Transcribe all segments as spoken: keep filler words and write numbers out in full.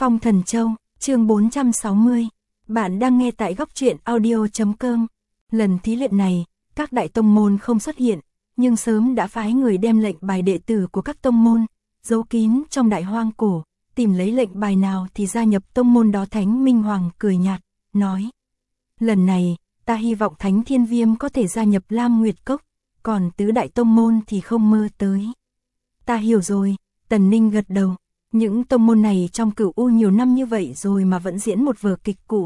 Phong Thần Châu, chương bốn trăm sáu mươi. Bạn đang nghe tại góc truyện audio chấm com. Lần thí luyện này, các đại tông môn không xuất hiện, nhưng sớm đã phái người đem lệnh bài đệ tử của các tông môn, giấu kín trong đại hoang cổ, tìm lấy lệnh bài nào thì gia nhập tông môn đó. Thánh Minh Hoàng cười nhạt, nói: lần này, ta hy vọng Thánh Thiên Viêm có thể gia nhập Lam Nguyệt Cốc, còn tứ đại tông môn thì không mơ tới. Ta hiểu rồi, Tần Ninh gật đầu. Những tông môn này trong Cửu U nhiều năm như vậy rồi mà vẫn diễn một vở kịch cũ.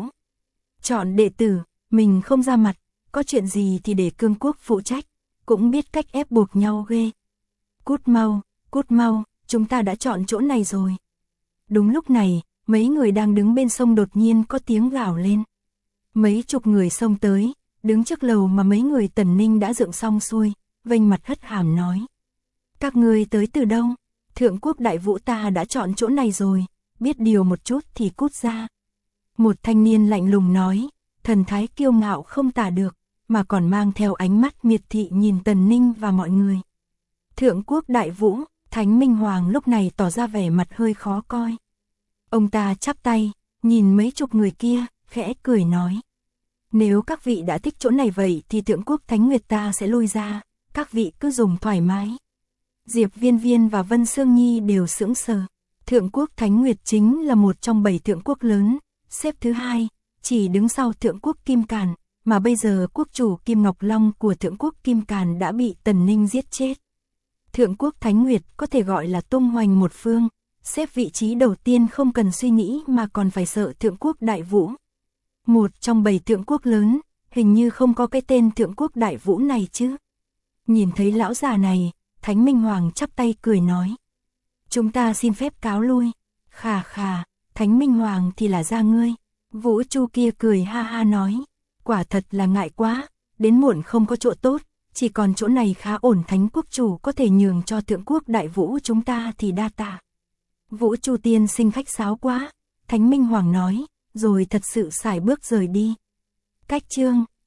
Chọn đệ tử, mình không ra mặt, có chuyện gì thì để Cương Quốc phụ trách, cũng biết cách ép buộc nhau ghê. Cút mau, cút mau, chúng ta đã chọn chỗ này rồi. Đúng lúc này, mấy người đang đứng bên sông đột nhiên có tiếng gào lên. Mấy chục người xông tới, đứng trước lầu mà mấy người Tần Ninh đã dựng xong xuôi, vênh mặt hất hàm nói: các ngươi tới từ đâu? Thượng Quốc Đại Vũ ta đã chọn chỗ này rồi, biết điều một chút thì cút ra. Một thanh niên lạnh lùng nói, thần thái kiêu ngạo không tả được, mà còn mang theo ánh mắt miệt thị nhìn Tần Ninh và mọi người. Thượng Quốc Đại Vũ, Thánh Minh Hoàng lúc này tỏ ra vẻ mặt hơi khó coi. Ông ta chắp tay, nhìn mấy chục người kia, khẽ cười nói: nếu các vị đã thích chỗ này vậy thì Thượng Quốc Thánh Nguyệt ta sẽ lui ra, các vị cứ dùng thoải mái. Diệp Viên Viên và Vân Sương Nhi đều sững sờ. Thượng Quốc Thánh Nguyệt chính là một trong bảy thượng quốc lớn, xếp thứ hai, chỉ đứng sau Thượng Quốc Kim Càn, mà bây giờ quốc chủ Kim Ngọc Long của Thượng Quốc Kim Càn đã bị Tần Ninh giết chết. Thượng Quốc Thánh Nguyệt có thể gọi là tung hoành một phương, xếp vị trí đầu tiên không cần suy nghĩ mà còn phải sợ Thượng Quốc Đại Vũ. Một trong bảy thượng quốc lớn, hình như không có cái tên Thượng Quốc Đại Vũ này chứ. Nhìn thấy lão già này, Thánh Minh Hoàng chắp tay cười nói: chúng ta xin phép cáo lui. Khà khà, Thánh Minh Hoàng thì là ra ngươi. Vũ Chu kia cười ha ha nói: quả thật là ngại quá, đến muộn không có chỗ tốt, chỉ còn chỗ này khá ổn. Thánh quốc chủ có thể nhường cho Thượng Quốc Đại Vũ chúng ta thì đa tạ. Vũ Chu tiên sinh khách sáo quá, Thánh Minh Hoàng nói, rồi thật sự sải bước rời đi. Cách chương